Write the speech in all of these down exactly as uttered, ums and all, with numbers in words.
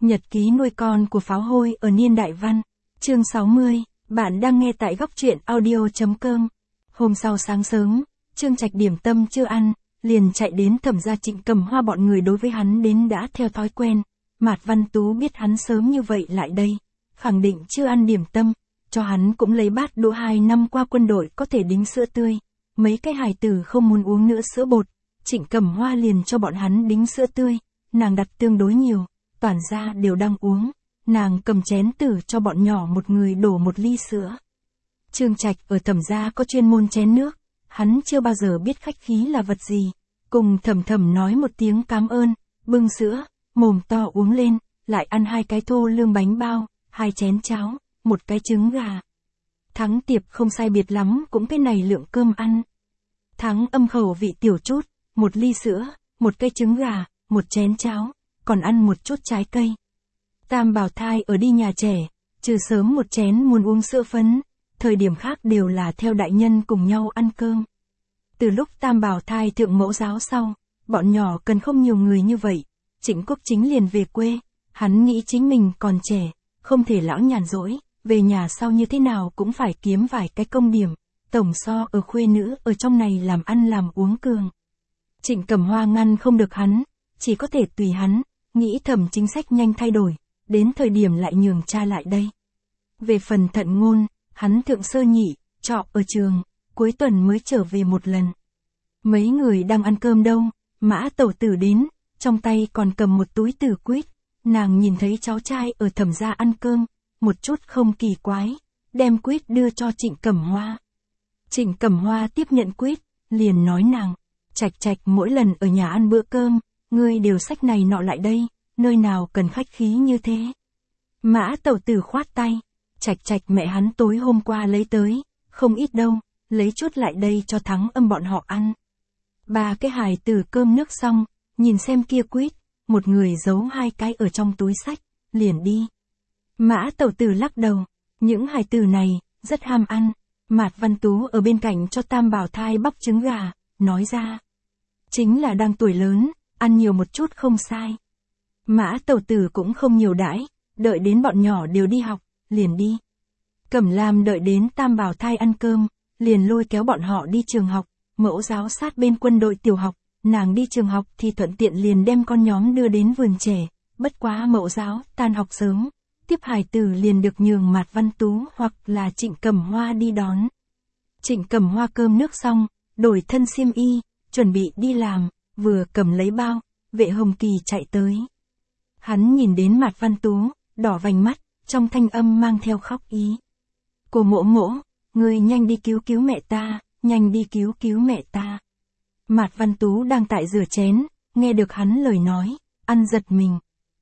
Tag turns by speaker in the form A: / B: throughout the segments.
A: Nhật ký nuôi con của pháo hôi ở niên đại văn. Chương sáu mươi, bạn đang nghe tại góc truyện audio chấm com. Hôm sau sáng sớm, Trương Trạch điểm tâm chưa ăn, liền chạy đến Thẩm gia Trịnh Cầm Hoa bọn người đối với hắn đến đã theo thói quen. Mạt Văn Tú biết hắn sớm như vậy lại đây, khẳng định chưa ăn điểm tâm, cho hắn cũng lấy bát đũa hai năm qua quân đội có thể đính sữa tươi. Mấy cái hài tử không muốn uống nữa sữa bột, Trịnh Cầm Hoa liền cho bọn hắn đính sữa tươi, nàng đặt tương đối nhiều, toàn gia đều đang uống, nàng cầm chén tử cho bọn nhỏ một người đổ một ly sữa. Trương Trạch ở Thẩm gia có chuyên môn chén nước, hắn chưa bao giờ biết khách khí là vật gì, cùng Thẩm Thẩm nói một tiếng cảm ơn, bưng sữa, mồm to uống lên, lại ăn hai cái thô lương bánh bao, hai chén cháo, một cái trứng gà. Thắng Tiệp không sai biệt lắm cũng cái này lượng cơm ăn. Thắng Âm khẩu vị tiểu chút, một ly sữa, một cây trứng gà, một chén cháo, còn ăn một chút trái cây. Tam Bảo Thai ở đi nhà trẻ, trừ sớm một chén muốn uống sữa phấn, thời điểm khác đều là theo đại nhân cùng nhau ăn cơm. Từ lúc Tam Bảo Thai thượng mẫu giáo sau, bọn nhỏ cần không nhiều người như vậy, Trịnh Quốc Chính liền về quê, hắn nghĩ chính mình còn trẻ, không thể lão nhàn rỗi, về nhà sau như thế nào cũng phải kiếm vài cái công điểm, tổng so ở khuê nữ ở trong này làm ăn làm uống cường. Trịnh Cầm Hoa ngăn không được hắn, chỉ có thể tùy hắn, nghĩ Thẩm chính sách nhanh thay đổi, đến thời điểm lại nhường cha lại đây. Về phần Thận Ngôn, hắn thượng sơ nhị, trọ ở trường, cuối tuần mới trở về một lần. Mấy người đang ăn cơm đâu, Mã Tẩu Tử đến, trong tay còn cầm một túi tử quýt, nàng nhìn thấy cháu trai ở Thẩm gia ăn cơm, một chút không kỳ quái, đem quýt đưa cho Trịnh Cầm Hoa. Trịnh Cầm Hoa tiếp nhận quýt, liền nói nàng, Trạch Trạch mỗi lần ở nhà ăn bữa cơm, ngươi đều xách này nọ lại đây, nơi nào cần khách khí như thế. Mã Tẩu Tử khoát tay, Trạch Trạch mẹ hắn tối hôm qua lấy tới, không ít đâu, lấy chút lại đây cho Thắng Âm bọn họ ăn. Ba cái hài tử cơm nước xong, nhìn xem kia quýt, một người giấu hai cái ở trong túi sách, liền đi. Mã Tẩu Tử lắc đầu, những hài tử này, rất ham ăn. Mạt Văn Tú ở bên cạnh cho Tam Bảo Thai bóc trứng gà, nói ra. Chính là đang tuổi lớn, ăn nhiều một chút không sai. Mã Tẩu Tử cũng không nhiều đãi, đợi đến bọn nhỏ đều đi học, liền đi. Cẩm Lam đợi đến Tam Bảo Thai ăn cơm, liền lôi kéo bọn họ đi trường học, mẫu giáo sát bên quân đội tiểu học, nàng đi trường học thì thuận tiện liền đem con nhóm đưa đến vườn trẻ, bất quá mẫu giáo, tan học sớm. Tiếp hài tử liền được nhường Mạt Văn Tú hoặc là Trịnh Cầm Hoa đi đón. Trịnh Cầm Hoa cơm nước xong, đổi thân xiêm y, chuẩn bị đi làm, vừa cầm lấy bao, Vệ Hồng Kỳ chạy tới. Hắn nhìn đến Mạt Văn Tú, đỏ vành mắt, trong thanh âm mang theo khóc ý. Cô Mỗ Mỗ, ngươi nhanh đi cứu cứu mẹ ta, nhanh đi cứu cứu mẹ ta. Mạt Văn Tú đang tại rửa chén, nghe được hắn lời nói, ăn giật mình.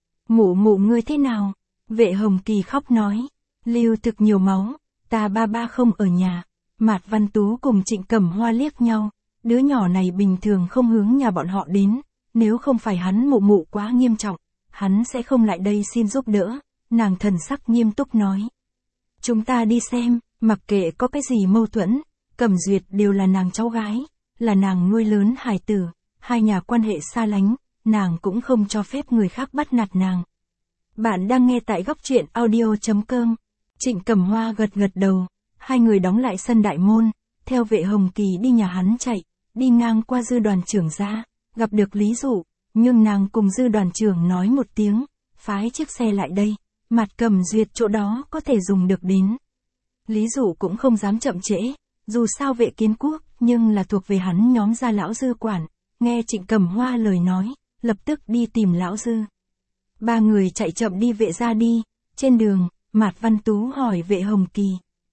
A: Mụ mụ ngươi thế nào? Vệ Hồng Kỳ khóc nói, Lưu Thực nhiều máu, ta ba ba không ở nhà. Mạt Văn Tú cùng Trịnh Cầm Hoa liếc nhau, đứa nhỏ này bình thường không hướng nhà bọn họ đến, nếu không phải hắn mụ mụ quá nghiêm trọng, hắn sẽ không lại đây xin giúp đỡ, nàng thần sắc nghiêm túc nói. Chúng ta đi xem, mặc kệ có cái gì mâu thuẫn, Cẩm Duyệt đều là nàng cháu gái, là nàng nuôi lớn hài tử, hai nhà quan hệ xa lánh, nàng cũng không cho phép người khác bắt nạt nàng. Bạn đang nghe tại góc truyện audio chấm com. Trịnh Cầm Hoa gật gật đầu, hai người đóng lại sân đại môn, theo Vệ Hồng Kỳ đi nhà hắn chạy, đi ngang qua Dư đoàn trưởng ra, gặp được Lý Dụ, nhưng nàng cùng Dư đoàn trưởng nói một tiếng, phái chiếc xe lại đây, Mạt Cẩm Duyệt chỗ đó có thể dùng được đến. Lý Dụ cũng không dám chậm trễ, dù sao Vệ Kiến Quốc, nhưng là thuộc về hắn nhóm gia lão Dư quản, nghe Trịnh Cầm Hoa lời nói, lập tức đi tìm lão Dư. Ba người chạy chậm đi Vệ ra đi, trên đường, Mạt Văn Tú hỏi Vệ Hồng Kỳ.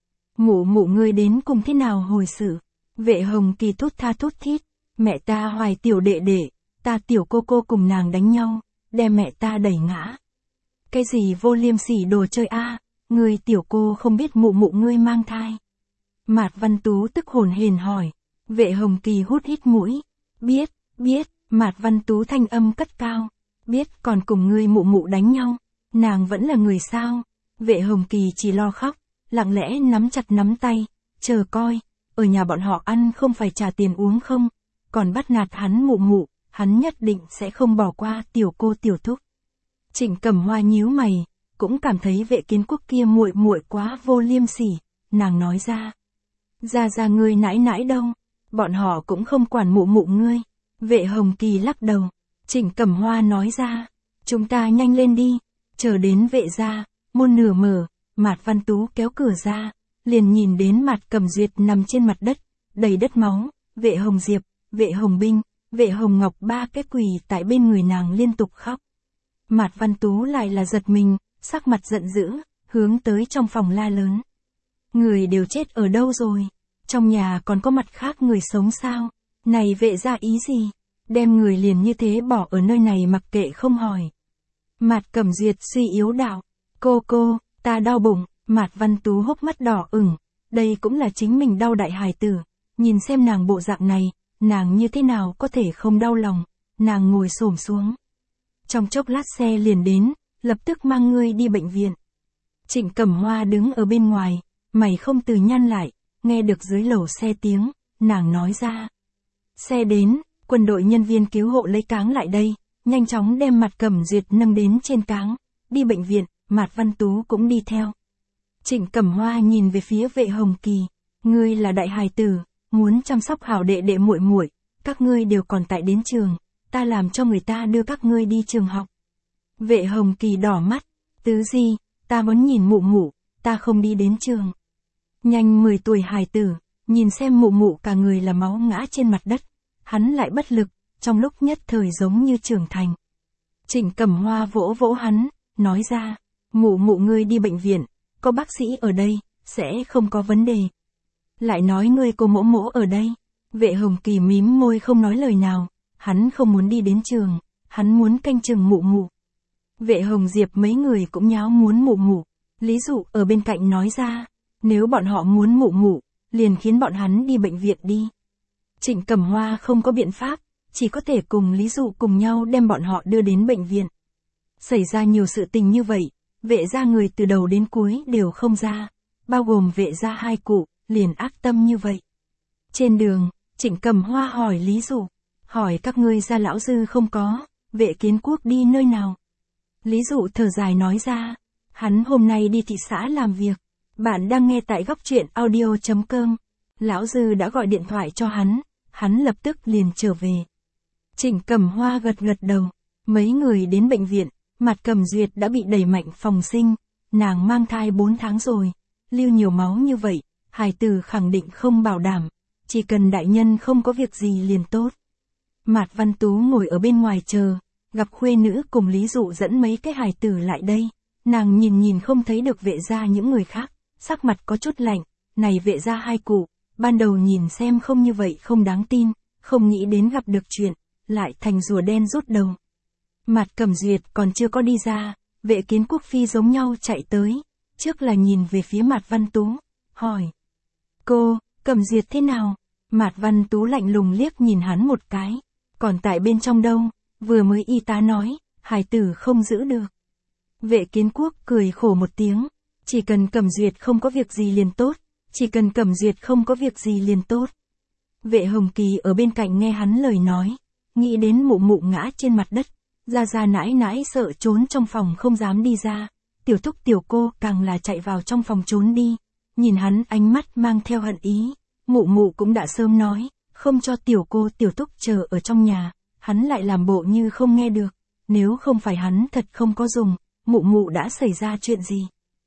A: Mụ mụ ngươi đến cùng thế nào hồi sự? Vệ Hồng Kỳ thút tha thút thít, mẹ ta hoài tiểu đệ đệ, ta tiểu cô cô cùng nàng đánh nhau, đem mẹ ta đẩy ngã. Cái gì vô liêm sỉ đồ chơi a, à? Ngươi tiểu cô không biết mụ mụ ngươi mang thai. Mạt Văn Tú tức hồn hển hỏi, Vệ Hồng Kỳ hút hít mũi, biết, biết, Mạt Văn Tú thanh âm cất cao. Biết còn cùng ngươi mụ mụ đánh nhau, nàng vẫn là người sao? Vệ Hồng Kỳ chỉ lo khóc, lặng lẽ nắm chặt nắm tay, chờ coi, ở nhà bọn họ ăn không phải trả tiền uống không, còn bắt nạt hắn mụ mụ, hắn nhất định sẽ không bỏ qua tiểu cô tiểu thúc. Trịnh Cẩm Hoa nhíu mày, cũng cảm thấy Vệ Kiến Quốc kia muội muội quá vô liêm sỉ, nàng nói ra. Ra ra ngươi nãi nãi đâu, bọn họ cũng không quản mụ mụ ngươi. Vệ Hồng Kỳ lắc đầu, Trịnh Cẩm Hoa nói ra, chúng ta nhanh lên đi, chờ đến vệ gia, môn nửa mở, Mạt Văn Tú kéo cửa ra, liền nhìn đến Mạt Cẩm Duyệt nằm trên mặt đất, đầy đất máu, Vệ Hồng Diệp, Vệ Hồng Binh, Vệ Hồng Ngọc ba cái quỳ tại bên người nàng liên tục khóc. Mạt Văn Tú lại là giật mình, sắc mặt giận dữ, hướng tới trong phòng la lớn. Người đều chết ở đâu rồi? Trong nhà còn có mặt khác người sống sao? Này vệ gia ý gì? Đem người liền như thế bỏ ở nơi này mặc kệ không hỏi. Mạt Cẩm Duyệt suy yếu đạo. Cô cô, ta đau bụng. Mạt Văn Tú hốc mắt đỏ ửng. Đây cũng là chính mình đau đại hài tử. Nhìn xem nàng bộ dạng này, nàng như thế nào có thể không đau lòng. Nàng ngồi xổm xuống. Trong chốc lát xe liền đến, lập tức mang ngươi đi bệnh viện. Trịnh Cẩm Hoa đứng ở bên ngoài, mày không từ nhăn lại, nghe được dưới lầu xe tiếng, nàng nói ra. Xe đến, quân đội nhân viên cứu hộ lấy cáng lại đây, nhanh chóng đem Mạt Cẩm Duyệt nâng đến trên cáng, đi bệnh viện, Mạt Văn Tú cũng đi theo. Trịnh Cẩm Hoa nhìn về phía Vệ Hồng Kỳ, ngươi là đại hài tử, muốn chăm sóc hảo đệ đệ muội muội, các ngươi đều còn tại đến trường, ta làm cho người ta đưa các ngươi đi trường học. Vệ Hồng Kỳ đỏ mắt, tứ gì, ta muốn nhìn mụ mụ, ta không đi đến trường. Nhanh mười tuổi hài tử, nhìn xem mụ mụ cả người là máu ngã trên mặt đất, hắn lại bất lực, trong lúc nhất thời giống như trưởng thành. Trịnh Cẩm Hoa vỗ vỗ hắn, nói ra, mụ mụ ngươi đi bệnh viện, có bác sĩ ở đây, sẽ không có vấn đề. Lại nói ngươi cô mỗ mỗ ở đây. Vệ Hồng Kỳ mím môi không nói lời nào, hắn không muốn đi đến trường, hắn muốn canh chừng mụ mụ. Vệ Hồng Diệp mấy người cũng nháo muốn mụ mụ. Lý Dụ ở bên cạnh nói ra, nếu bọn họ muốn mụ mụ, liền khiến bọn hắn đi bệnh viện đi. Trịnh Cẩm Hoa không có biện pháp, chỉ có thể cùng Lý Dụ cùng nhau đem bọn họ đưa đến bệnh viện. Xảy ra nhiều sự tình như vậy, vệ gia người từ đầu đến cuối đều không ra, bao gồm vệ gia hai cụ, liền ác tâm như vậy. Trên đường, Trịnh Cẩm Hoa hỏi Lý Dụ, hỏi các ngươi gia lão dư không có, Vệ Kiến Quốc đi nơi nào? Lý Dụ thở dài nói ra, hắn hôm nay đi thị xã làm việc. Bạn đang nghe tại góc truyện audio chấm com. Lão dư đã gọi điện thoại cho hắn, hắn lập tức liền trở về. Trịnh Cẩm Hoa gật gật đầu, mấy người đến bệnh viện, Mạt Cẩm Duyệt đã bị đẩy mạnh phòng sinh, nàng mang thai bốn tháng rồi, lưu nhiều máu như vậy, hài tử khẳng định không bảo đảm, chỉ cần đại nhân không có việc gì liền tốt. Mạt Văn Tú ngồi ở bên ngoài chờ, gặp khuê nữ cùng Lý Dụ dẫn mấy cái hài tử lại đây, nàng nhìn nhìn không thấy được vệ gia những người khác, sắc mặt có chút lạnh, này vệ gia hai cụ, ban đầu nhìn xem không như vậy không đáng tin, không nghĩ đến gặp được chuyện, lại thành rùa đen rút đầu. Mạt Cẩm Duyệt còn chưa có đi ra, Vệ Kiến Quốc phi giống nhau chạy tới, trước là nhìn về phía Mạt Văn Tú, hỏi. Cô, Cẩm Duyệt thế nào? Mạt Văn Tú lạnh lùng liếc nhìn hắn một cái, còn tại bên trong đâu, vừa mới y tá nói, hài tử không giữ được. Vệ Kiến Quốc cười khổ một tiếng, chỉ cần Cẩm Duyệt không có việc gì liền tốt, chỉ cần Cẩm Duyệt không có việc gì liền tốt. Vệ Hồng Kỳ ở bên cạnh nghe hắn lời nói, nghĩ đến mụ mụ ngã trên mặt đất, ra ra nãi nãi sợ trốn trong phòng không dám đi ra, tiểu thúc tiểu cô càng là chạy vào trong phòng trốn đi, nhìn hắn ánh mắt mang theo hận ý, mụ mụ cũng đã sớm nói, không cho tiểu cô tiểu thúc chờ ở trong nhà, hắn lại làm bộ như không nghe được, nếu không phải hắn thật không có dùng, mụ mụ đã xảy ra chuyện gì.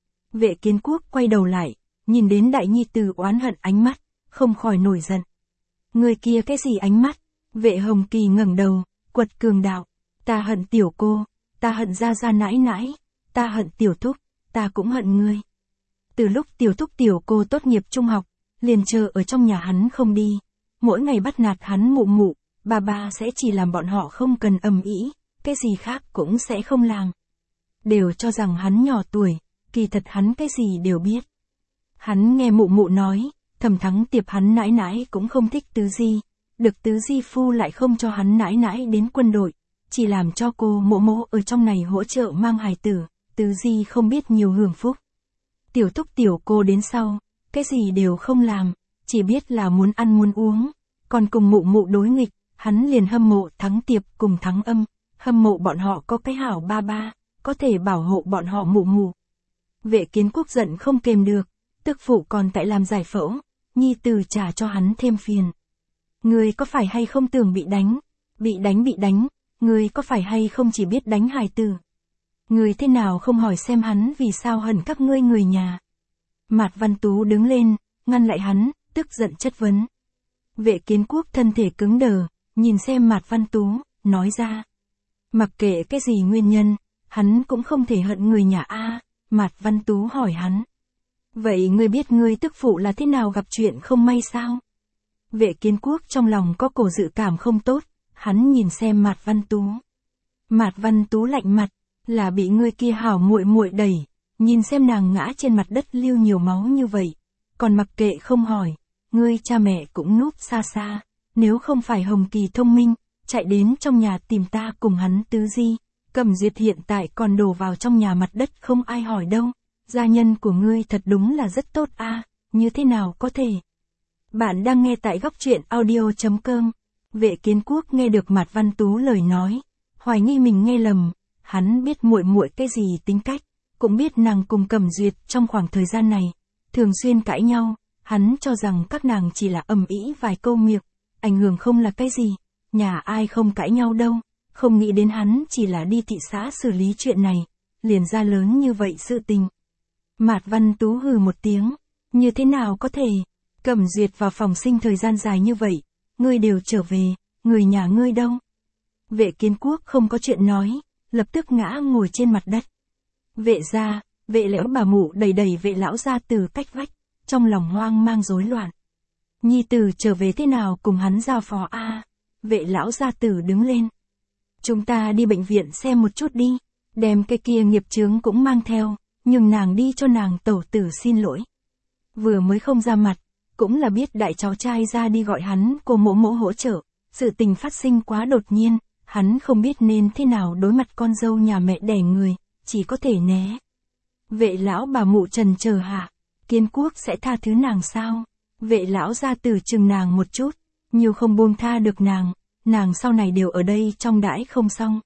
A: Vệ Kiến Quốc quay đầu lại, nhìn đến đại nhi tử oán hận ánh mắt, không khỏi nổi giận. Người kia cái gì ánh mắt? Vệ Hồng Kỳ ngẩng đầu, quật cường đạo, ta hận tiểu cô, ta hận ra ra nãi nãi, ta hận tiểu thúc, ta cũng hận ngươi. Từ lúc tiểu thúc tiểu cô tốt nghiệp trung học, liền chờ ở trong nhà hắn không đi, mỗi ngày bắt nạt hắn mụ mụ, bà bà sẽ chỉ làm bọn họ không cần ầm ĩ, cái gì khác cũng sẽ không làm. Đều cho rằng hắn nhỏ tuổi, kỳ thật hắn cái gì đều biết. Hắn nghe mụ mụ nói, Thẩm Thắng Tiệp hắn nãi nãi cũng không thích Tứ Di, được Tứ Di phu lại không cho hắn nãi nãi đến quân đội, chỉ làm cho cô mộ mộ ở trong này hỗ trợ mang hài tử, Tứ Di không biết nhiều hưởng phúc. Tiểu thúc tiểu cô đến sau, cái gì đều không làm, chỉ biết là muốn ăn muốn uống, còn cùng mụ mụ đối nghịch, hắn liền hâm mộ Thắng Tiệp cùng Thắng Âm, hâm mộ bọn họ có cái hảo ba ba, có thể bảo hộ bọn họ mụ mụ. Vệ Kiến Quốc giận không kềm được, tức phụ còn tại làm giải phẫu, nhi tử trả cho hắn thêm phiền. Ngươi có phải hay không tưởng bị đánh, bị đánh bị đánh, ngươi có phải hay không chỉ biết đánh hài tử. Ngươi thế nào không hỏi xem hắn vì sao hận các ngươi người nhà. Mạt Văn Tú đứng lên, ngăn lại hắn, tức giận chất vấn. Vệ Kiến Quốc thân thể cứng đờ, nhìn xem Mạt Văn Tú, nói ra. Mặc kệ cái gì nguyên nhân, hắn cũng không thể hận người nhà a. Mạt Văn Tú hỏi hắn. Vậy ngươi biết ngươi tức phụ là thế nào gặp chuyện không may sao? Vệ Kiến Quốc trong lòng có cổ dự cảm không tốt, hắn nhìn xem Mạt Văn Tú. Mạt Văn Tú lạnh mặt, là bị ngươi kia hảo muội muội đẩy, nhìn xem nàng ngã trên mặt đất lưu nhiều máu như vậy, còn mặc kệ không hỏi, ngươi cha mẹ cũng núp xa xa, nếu không phải Hồng Kỳ thông minh, chạy đến trong nhà tìm ta cùng hắn tứ di, Cẩm Duyệt hiện tại còn đổ vào trong nhà mặt đất không ai hỏi đâu, gia nhân của ngươi thật đúng là rất tốt a, như thế nào có thể. Bạn đang nghe tại góc truyện audio chấm com. Vệ Kiến Quốc nghe được Mạt Văn Tú lời nói, hoài nghi mình nghe lầm, hắn biết muội muội cái gì tính cách, cũng biết nàng cùng Cẩm Duyệt trong khoảng thời gian này thường xuyên cãi nhau, hắn cho rằng các nàng chỉ là ầm ĩ vài câu miệng, ảnh hưởng không là cái gì, nhà ai không cãi nhau đâu, không nghĩ đến hắn chỉ là đi thị xã xử lý chuyện này, liền ra lớn như vậy sự tình. Mạt Văn Tú hừ một tiếng, như thế nào có thể, Cẩm Duyệt vào phòng sinh thời gian dài như vậy, ngươi đều trở về, người nhà ngươi đâu? Vệ Kiến Quốc không có chuyện nói, lập tức ngã ngồi trên mặt đất. Vệ gia, vệ lão bà mụ đẩy đẩy vệ lão gia từ cách vách, trong lòng hoang mang rối loạn. Nhi tử trở về thế nào cùng hắn giao phó a? À? Vệ lão gia tử đứng lên. Chúng ta đi bệnh viện xem một chút đi, đem cái kia nghiệp chướng cũng mang theo, nhưng nàng đi cho nàng tẩu tử xin lỗi. Vừa mới không ra mặt, cũng là biết đại cháu trai ra đi gọi hắn cô mỗ mỗ hỗ trợ, sự tình phát sinh quá đột nhiên, hắn không biết nên thế nào đối mặt con dâu nhà mẹ đẻ người, chỉ có thể né. Vệ lão bà mụ trần chờ hạ, Kiến Quốc sẽ tha thứ nàng sao? Vệ lão gia tử chừng nàng một chút, nhiều không buông tha được nàng, nàng sau này đều ở đây trong đãi không xong.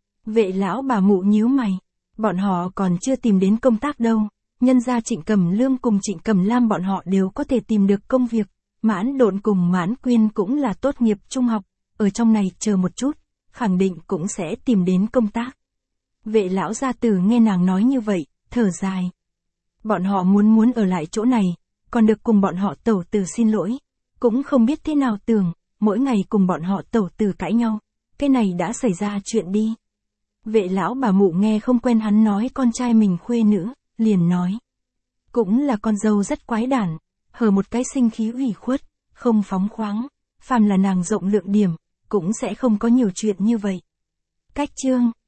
A: Vệ lão bà mụ nhíu mày, bọn họ còn chưa tìm đến công tác đâu, nhân gia Trịnh Cẩm Lương cùng Trịnh Cẩm Lam bọn họ đều có thể tìm được công việc, Mãn Độn cùng Mãn Quyên cũng là tốt nghiệp trung học, ở trong này chờ một chút, khẳng định cũng sẽ tìm đến công tác. Vệ lão gia tử nghe nàng nói như vậy, thở dài. Bọn họ muốn muốn ở lại chỗ này, còn được cùng bọn họ tẩu tử xin lỗi, cũng không biết thế nào tưởng, mỗi ngày cùng bọn họ tẩu tử cãi nhau, cái này đã xảy ra chuyện đi. Vệ lão bà mụ nghe không quen hắn nói con trai mình khuê nữ, liền nói. Cũng là con dâu rất quái đản, hờ một cái sinh khí ủy khuất, không phóng khoáng, phàm là nàng rộng lượng điểm, cũng sẽ không có nhiều chuyện như vậy. Cách chương